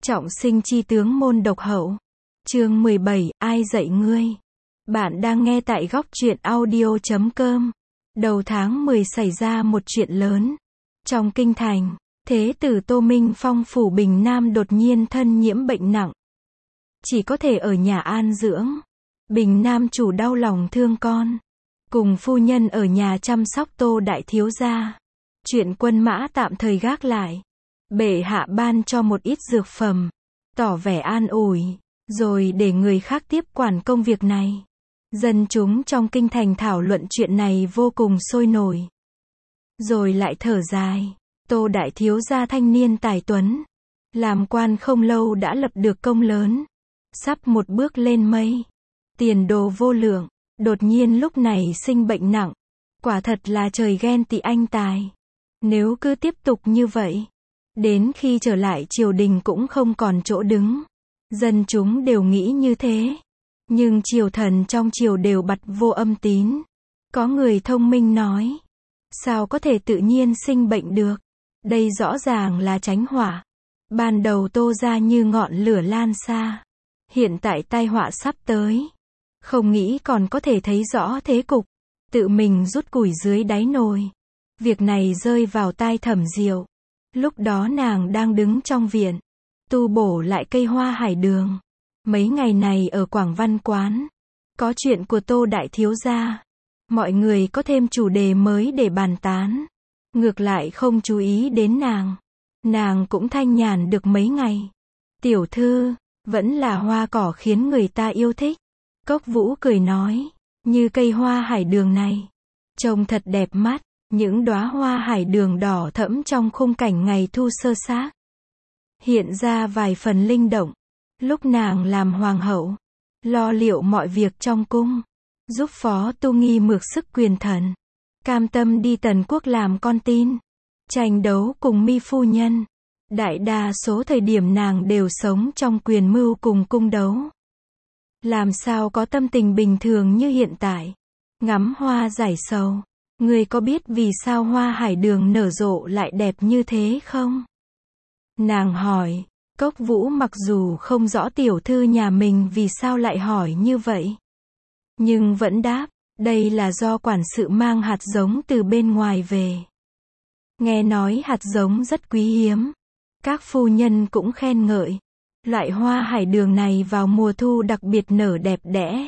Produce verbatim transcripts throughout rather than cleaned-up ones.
Trọng sinh chi tướng môn độc hậu. Chương mười bảy, ai dạy ngươi? Bạn đang nghe tại góc truyện audio chấm com. Đầu tháng mười xảy ra một chuyện lớn. Trong kinh thành, Thế tử Tô Minh Phong phủ Bình Nam đột nhiên thân nhiễm bệnh nặng. Chỉ có thể ở nhà an dưỡng. Bình Nam chủ đau lòng thương con. Cùng phu nhân ở nhà chăm sóc Tô đại thiếu gia. Chuyện quân mã tạm thời gác lại. Bệ hạ ban cho một ít dược phẩm, tỏ vẻ an ủi, rồi để người khác tiếp quản công việc này. Dân chúng trong kinh thành thảo luận chuyện này vô cùng sôi nổi. Rồi lại thở dài, Tô đại thiếu gia thanh niên tài tuấn, làm quan không lâu đã lập được công lớn, sắp một bước lên mây, tiền đồ vô lượng, đột nhiên lúc này sinh bệnh nặng, quả thật là trời ghen tị anh tài. Nếu cứ tiếp tục như vậy, đến khi trở lại triều đình cũng không còn chỗ đứng. Dân chúng đều nghĩ như thế. Nhưng triều thần trong triều đều bặt vô âm tín. Có người thông minh nói, sao có thể tự nhiên sinh bệnh được? Đây rõ ràng là tránh họa. Ban đầu Tô ra như ngọn lửa lan xa. Hiện tại tai họa sắp tới. Không nghĩ còn có thể thấy rõ thế cục. Tự mình rút củi dưới đáy nồi. Việc này rơi vào tai Thẩm Diệu. Lúc đó nàng đang đứng trong viện, tu bổ lại cây hoa hải đường. Mấy ngày này ở Quảng Văn Quán, có chuyện của Tô đại thiếu gia. Mọi người có thêm chủ đề mới để bàn tán. Ngược lại không chú ý đến nàng. Nàng cũng thanh nhàn được mấy ngày. Tiểu thư, vẫn là hoa cỏ khiến người ta yêu thích. Cốc Vũ cười nói, như cây hoa hải đường này, trông thật đẹp mắt. Những đóa hoa hải đường đỏ thẫm trong khung cảnh ngày thu sơ xác, hiện ra vài phần linh động. Lúc nàng làm hoàng hậu, lo liệu mọi việc trong cung, giúp Phó Tu Nghi mượn sức quyền thần, cam tâm đi Tần quốc làm con tin, tranh đấu cùng Mi phu nhân. Đại đa số thời điểm nàng đều sống trong quyền mưu cùng cung đấu. Làm sao có tâm tình bình thường như hiện tại, ngắm hoa giải sầu. Ngươi có biết vì sao hoa hải đường nở rộ lại đẹp như thế không? Nàng hỏi. Cốc Vũ mặc dù không rõ tiểu thư nhà mình vì sao lại hỏi như vậy, nhưng vẫn đáp, đây là do quản sự mang hạt giống từ bên ngoài về. Nghe nói hạt giống rất quý hiếm. Các phu nhân cũng khen ngợi. Loại hoa hải đường này vào mùa thu đặc biệt nở đẹp đẽ.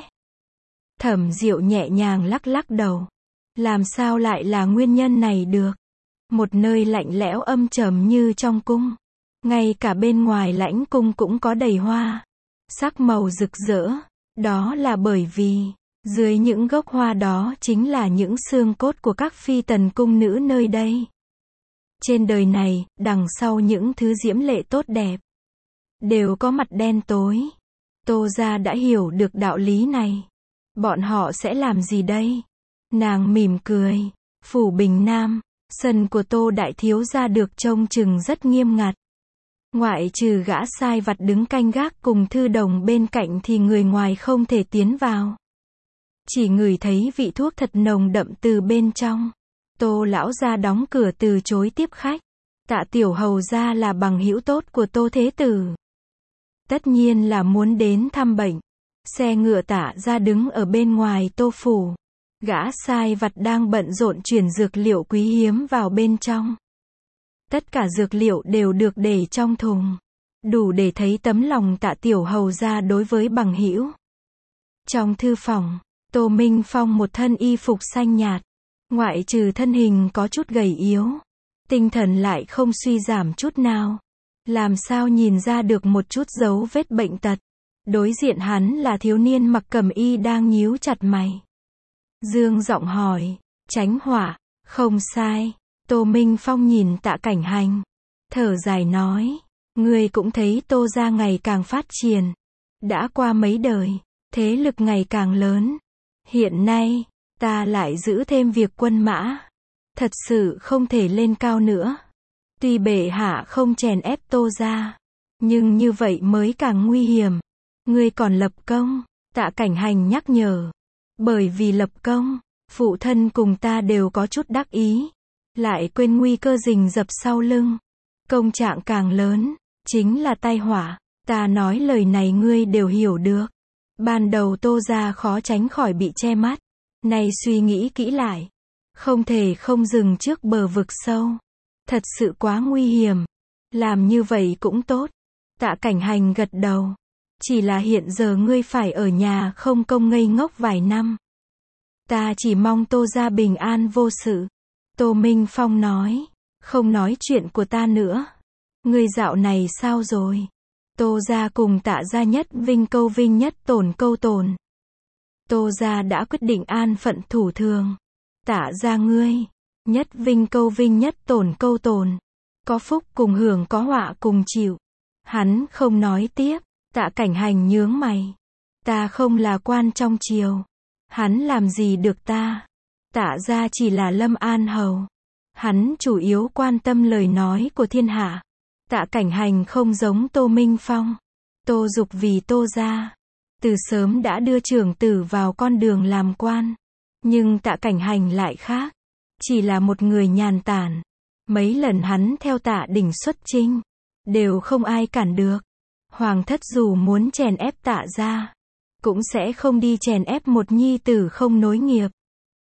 Thẩm Diệu nhẹ nhàng lắc lắc đầu. Làm sao lại là nguyên nhân này được? Một nơi lạnh lẽo âm trầm như trong cung. Ngay cả bên ngoài lãnh cung cũng có đầy hoa. Sắc màu rực rỡ. Đó là bởi vì, dưới những gốc hoa đó chính là những xương cốt của các phi tần cung nữ nơi đây. Trên đời này, đằng sau những thứ diễm lệ tốt đẹp, đều có mặt đen tối. Tô gia đã hiểu được đạo lý này. Bọn họ sẽ làm gì đây? Nàng mỉm cười. Phủ Bình Nam, sân của Tô đại thiếu gia được trông chừng rất nghiêm ngặt. Ngoại trừ gã sai vặt đứng canh gác cùng thư đồng bên cạnh thì người ngoài không thể tiến vào. Chỉ ngửi thấy vị thuốc thật nồng đậm từ bên trong. Tô lão gia đóng cửa từ chối tiếp khách. Tạ tiểu hầu gia là bằng hữu tốt của Tô thế tử, tất nhiên là muốn đến thăm bệnh. Xe ngựa Tạ gia đứng ở bên ngoài Tô phủ. Gã sai vặt đang bận rộn chuyển dược liệu quý hiếm vào bên trong. Tất cả dược liệu đều được để trong thùng. Đủ để thấy tấm lòng Tạ tiểu hầu gia đối với bằng hữu. Trong thư phòng, Tô Minh Phong một thân y phục xanh nhạt. Ngoại trừ thân hình có chút gầy yếu, tinh thần lại không suy giảm chút nào. Làm sao nhìn ra được một chút dấu vết bệnh tật. Đối diện hắn là thiếu niên mặc cẩm y đang nhíu chặt mày. Dương giọng hỏi, tránh họa, không sai. Tô Minh Phong nhìn Tạ Cảnh Hành, thở dài nói, ngươi cũng thấy Tô gia ngày càng phát triển. Đã qua mấy đời, thế lực ngày càng lớn. Hiện nay, ta lại giữ thêm việc quân mã. Thật sự không thể lên cao nữa. Tuy bệ hạ không chèn ép Tô gia, nhưng như vậy mới càng nguy hiểm. Ngươi còn lập công, Tạ Cảnh Hành nhắc nhở. Bởi vì lập công, phụ thân cùng ta đều có chút đắc ý. Lại quên nguy cơ rình rập sau lưng. Công trạng càng lớn, chính là tai họa. Ta nói lời này ngươi đều hiểu được. Ban đầu Tô gia khó tránh khỏi bị che mắt. Nay suy nghĩ kỹ lại. Không thể không dừng trước bờ vực sâu. Thật sự quá nguy hiểm. Làm như vậy cũng tốt. Tạ Cảnh Hành gật đầu. Chỉ là hiện giờ ngươi phải ở nhà không công ngây ngốc vài năm. Ta chỉ mong Tô gia bình an vô sự. Tô Minh Phong nói. Không nói chuyện của ta nữa. Ngươi dạo này sao rồi? Tô gia cùng Tạ gia nhất vinh câu vinh nhất tổn câu tổn. Tô gia đã quyết định an phận thủ thường. Tạ gia ngươi. Nhất vinh câu vinh nhất tổn câu tổn. Có phúc cùng hưởng có họa cùng chịu. Hắn không nói tiếp. Tạ Cảnh Hành nhướng mày. Ta không là quan trong triều. Hắn làm gì được ta? Tạ gia chỉ là Lâm An hầu. Hắn chủ yếu quan tâm lời nói của thiên hạ. Tạ Cảnh Hành không giống Tô Minh Phong. Tô Dục vì Tô gia. Từ sớm đã đưa trưởng tử vào con đường làm quan. Nhưng Tạ Cảnh Hành lại khác. Chỉ là một người nhàn tản. Mấy lần hắn theo Tạ Đình xuất chinh. Đều không ai cản được. Hoàng thất dù muốn chèn ép Tạ gia. Cũng sẽ không đi chèn ép một nhi tử không nối nghiệp.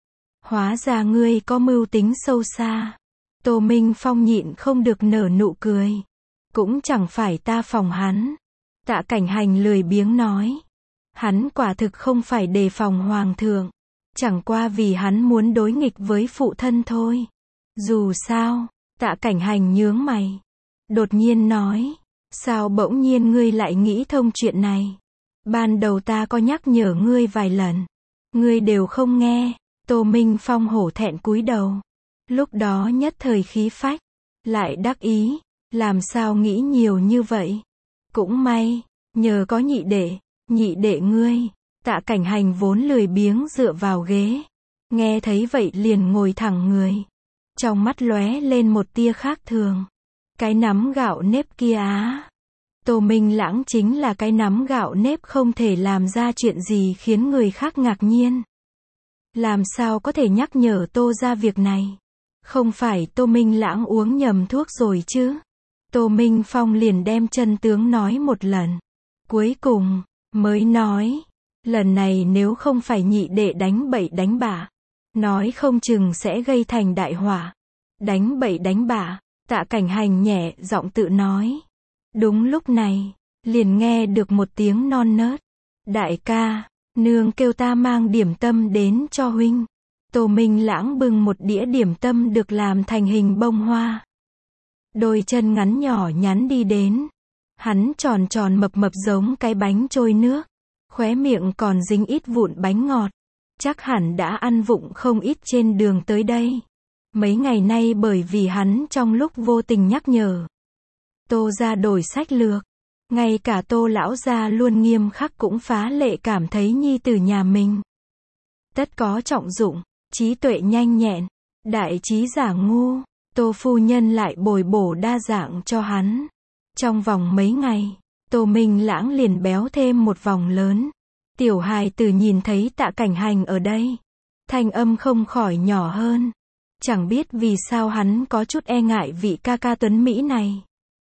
Hóa ra ngươi có mưu tính sâu xa. Tô Minh Phong nhịn không được nở nụ cười. Cũng chẳng phải ta phòng hắn. Tạ Cảnh Hành lười biếng nói. Hắn quả thực không phải đề phòng hoàng thượng. Chẳng qua vì hắn muốn đối nghịch với phụ thân thôi. Dù sao, Tạ Cảnh Hành nhướng mày. Đột nhiên nói. Sao bỗng nhiên ngươi lại nghĩ thông chuyện này? Ban đầu ta có nhắc nhở ngươi vài lần. Ngươi đều không nghe. Tô Minh Phong hổ thẹn cúi đầu. Lúc đó nhất thời khí phách. Lại đắc ý. Làm sao nghĩ nhiều như vậy? Cũng may. Nhờ có nhị đệ. Nhị đệ ngươi. Tạ Cảnh Hành vốn lười biếng dựa vào ghế. Nghe thấy vậy liền ngồi thẳng người. Trong mắt lóe lên một tia khác thường. Cái nắm gạo nếp kia á. Tô Minh Lãng chính là cái nắm gạo nếp không thể làm ra chuyện gì khiến người khác ngạc nhiên. Làm sao có thể nhắc nhở Tô ra việc này? Không phải Tô Minh Lãng uống nhầm thuốc rồi chứ? Tô Minh Phong liền đem chân tướng nói một lần. Cuối cùng, mới nói. Lần này nếu không phải nhị đệ đánh bậy đánh bạ. Nói không chừng sẽ gây thành đại họa. Đánh bậy đánh bạ. Tạ Cảnh Hành nhẹ giọng tự nói. Đúng lúc này, liền nghe được một tiếng non nớt. Đại ca, nương kêu ta mang điểm tâm đến cho huynh. Tô Minh Lãng bưng một đĩa điểm tâm được làm thành hình bông hoa. Đôi chân ngắn nhỏ nhắn đi đến. Hắn tròn tròn mập mập giống cái bánh trôi nước. Khóe miệng còn dính ít vụn bánh ngọt. Chắc hẳn đã ăn vụng không ít trên đường tới đây. Mấy ngày nay bởi vì hắn trong lúc vô tình nhắc nhở. Tô gia đổi sách lược. Ngay cả Tô lão gia luôn nghiêm khắc cũng phá lệ cảm thấy nhi tử nhà mình. Tất có trọng dụng, trí tuệ nhanh nhẹn, đại trí giả ngu. Tô phu nhân lại bồi bổ đa dạng cho hắn. Trong vòng mấy ngày, Tô Minh Lãng liền béo thêm một vòng lớn. Tiểu hài tử nhìn thấy Tạ Cảnh Hành ở đây. Thanh âm không khỏi nhỏ hơn. Chẳng biết vì sao hắn có chút e ngại vị ca ca tuấn Mỹ này.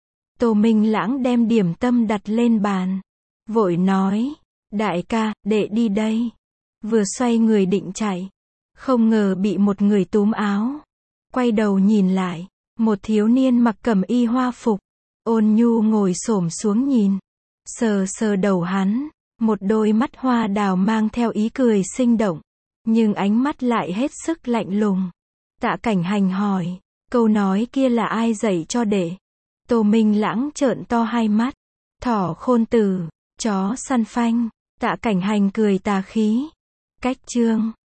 Tô Minh Lãng đem điểm tâm đặt lên bàn. Vội nói. Đại ca, đệ đi đây. Vừa xoay người định chạy. Không ngờ bị một người túm áo. Quay đầu nhìn lại. Một thiếu niên mặc cẩm y hoa phục. Ôn nhu ngồi xổm xuống nhìn. Sờ sờ đầu hắn. Một đôi mắt hoa đào mang theo ý cười sinh động. Nhưng ánh mắt lại hết sức lạnh lùng. Tạ Cảnh Hành hỏi. Câu nói kia là ai dạy cho đệ? Tô Minh Lãng trợn to hai mắt. Thỏ khôn tử, chó săn phanh. Tạ Cảnh Hành cười tà khí. Cách chương